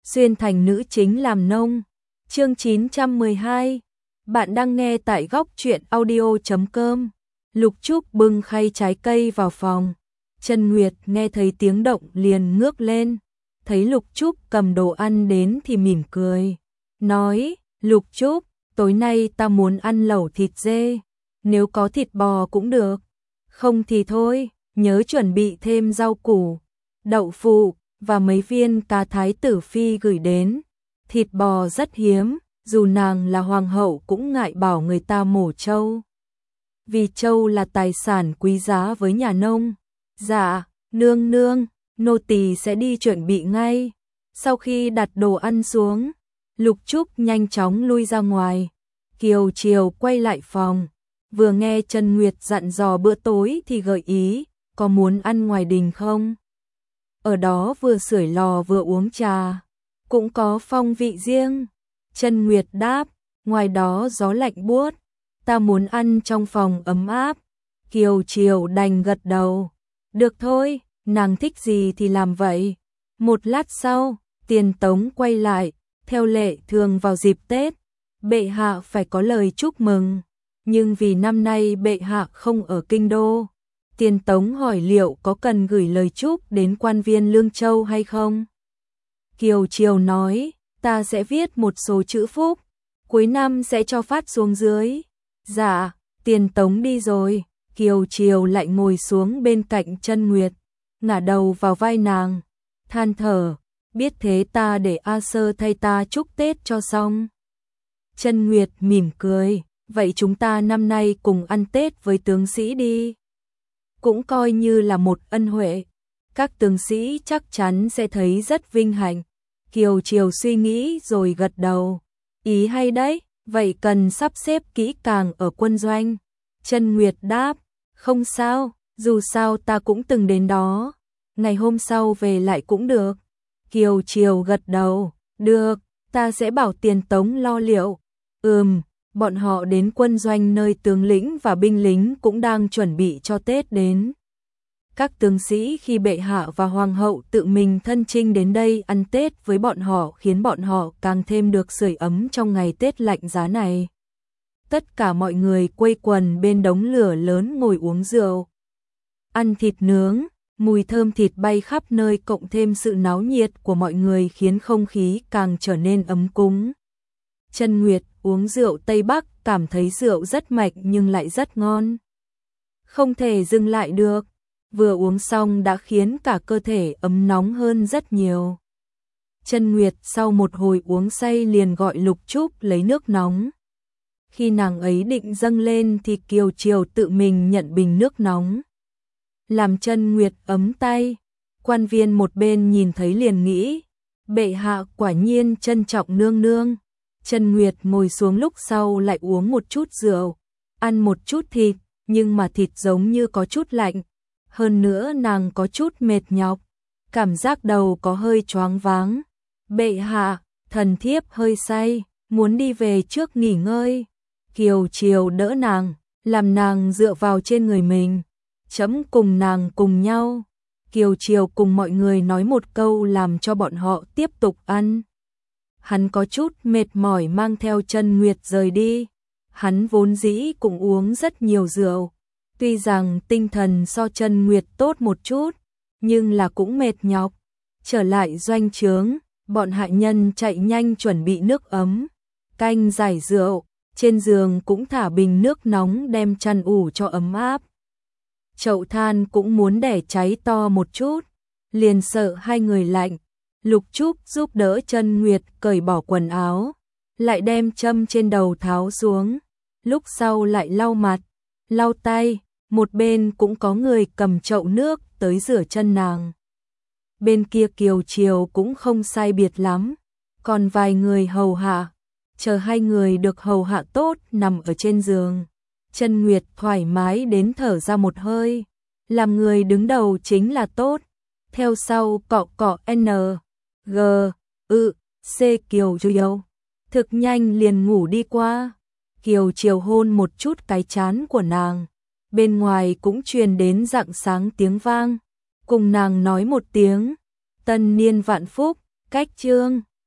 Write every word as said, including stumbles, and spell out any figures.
xuyên thành nữ chính làm nông. Chương chín trăm mười hai. Bạn đang nghe tại góc truyện audio chấm com. Lục Trúc bưng khay trái cây vào phòng. Trần Nguyệt nghe thấy tiếng động liền ngước lên, thấy Lục Trúc cầm đồ ăn đến thì mỉm cười, nói: "Lục Trúc, tối nay ta muốn ăn lẩu thịt dê, nếu có thịt bò cũng được, không thì thôi, nhớ chuẩn bị thêm rau củ, đậu phụ và mấy viên cá thái tử phi gửi đến. Thịt bò rất hiếm, dù nàng là hoàng hậu cũng ngại bảo người ta mổ trâu, vì trâu là tài sản quý giá với nhà nông." "Dạ, nương nương, nô tỳ sẽ đi chuẩn bị ngay." Sau khi đặt đồ ăn xuống, Lục Trúc nhanh chóng lui ra ngoài. Kiều Triều quay lại phòng, vừa nghe Trần Nguyệt dặn dò bữa tối thì gợi ý: "Có muốn ăn ngoài đình không? Ở đó vừa sưởi lò vừa uống trà, cũng có phong vị riêng." Trần Nguyệt đáp: "Ngoài đó gió lạnh buốt, ta muốn ăn trong phòng ấm áp." Kiều Triều đành gật đầu. Được thôi, nàng thích gì thì làm vậy. Một lát sau, Tiền Tống quay lại, theo lệ thường vào dịp Tết, bệ hạ phải có lời chúc mừng, nhưng vì năm nay bệ hạ không ở kinh đô, Tiền Tống hỏi liệu có cần gửi lời chúc đến quan viên Lương Châu hay không. Kiều Triều nói: "Ta sẽ viết một số chữ phúc, cuối năm sẽ cho phát xuống dưới." "Dạ." Tiền Tống đi rồi, Kiều Triều lại ngồi xuống bên cạnh Trân Nguyệt, ngả đầu vào vai nàng, than thở: "Biết thế ta để A Sơ thay ta chúc Tết cho xong." Trân Nguyệt mỉm cười: "Vậy chúng ta năm nay cùng ăn Tết với tướng sĩ đi, cũng coi như là một ân huệ. Các tướng sĩ chắc chắn sẽ thấy rất vinh hạnh." Kiều Triều suy nghĩ rồi gật đầu: "Ý hay đấy, vậy cần sắp xếp kỹ càng ở quân doanh." Trân Nguyệt đáp: "Không sao, dù sao ta cũng từng đến đó, ngày hôm sau về lại cũng được." Kiều Triều gật đầu: "Được, ta sẽ bảo Tiền Tống lo liệu." Ừm, bọn họ đến quân doanh nơi tướng lĩnh và binh lính cũng đang chuẩn bị cho Tết đến. Các tướng sĩ khi bệ hạ và hoàng hậu tự mình thân chinh đến đây ăn Tết với bọn họ khiến bọn họ càng thêm được sưởi ấm trong ngày Tết lạnh giá này. Tất cả mọi người quây quần bên đống lửa lớn ngồi uống rượu, ăn thịt nướng, mùi thơm thịt bay khắp nơi cộng thêm sự náo nhiệt của mọi người khiến không khí càng trở nên ấm cúng. Trân Nguyệt uống rượu Tây Bắc cảm thấy rượu rất mạnh nhưng lại rất ngon, không thể dừng lại được, vừa uống xong đã khiến cả cơ thể ấm nóng hơn rất nhiều. Trân Nguyệt sau một hồi uống say liền gọi Lục Trúc lấy nước nóng. Khi nàng ấy định dâng lên thì Kiều Triều tự mình nhận bình nước nóng, làm Trân Nguyệt ấm tay. Quan viên một bên nhìn thấy liền nghĩ: bệ hạ quả nhiên trân trọng nương nương. Trân Nguyệt ngồi xuống lúc sau lại uống một chút rượu, ăn một chút thịt, nhưng mà thịt giống như có chút lạnh, hơn nữa nàng có chút mệt nhọc, cảm giác đầu có hơi choáng váng. "Bệ hạ, thần thiếp hơi say, muốn đi về trước nghỉ ngơi." Kiều Triều đỡ nàng, làm nàng dựa vào trên người mình. "Chấm cùng nàng cùng nhau." Kiều Triều cùng mọi người nói một câu làm cho bọn họ tiếp tục ăn. Hắn có chút mệt mỏi mang theo Trân Nguyệt rời đi. Hắn vốn dĩ cũng uống rất nhiều rượu, tuy rằng tinh thần so Trân Nguyệt tốt một chút, nhưng là cũng mệt nhọc. Trở lại doanh trướng, bọn hạ nhân chạy nhanh chuẩn bị nước ấm, canh giải rượu, trên giường cũng thả bình nước nóng đem chăn ủ cho ấm áp. Chậu than cũng muốn để cháy to một chút, liền sợ hai người lạnh. Lục Trúc giúp đỡ Trân Nguyệt cởi bỏ quần áo, lại đem châm trên đầu tháo xuống, lúc sau lại lau mặt, lau tay, một bên cũng có người cầm chậu nước tới rửa chân nàng. Bên kia Kiều Triều cũng không sai biệt lắm, còn vài người hầu hạ. Chờ hai người được hầu hạ tốt nằm ở trên giường, Trân Nguyệt thoải mái đến thở ra một hơi. Làm người đứng đầu chính là tốt, theo sau cọ cọ N, G, ư, C Kiều Triều. Thực nhanh liền ngủ đi qua. Kiều Triều hôn một chút cái trán của nàng, bên ngoài cũng truyền đến rạng sáng tiếng vang, cùng nàng nói một tiếng: "Tân niên vạn phúc." Cách chương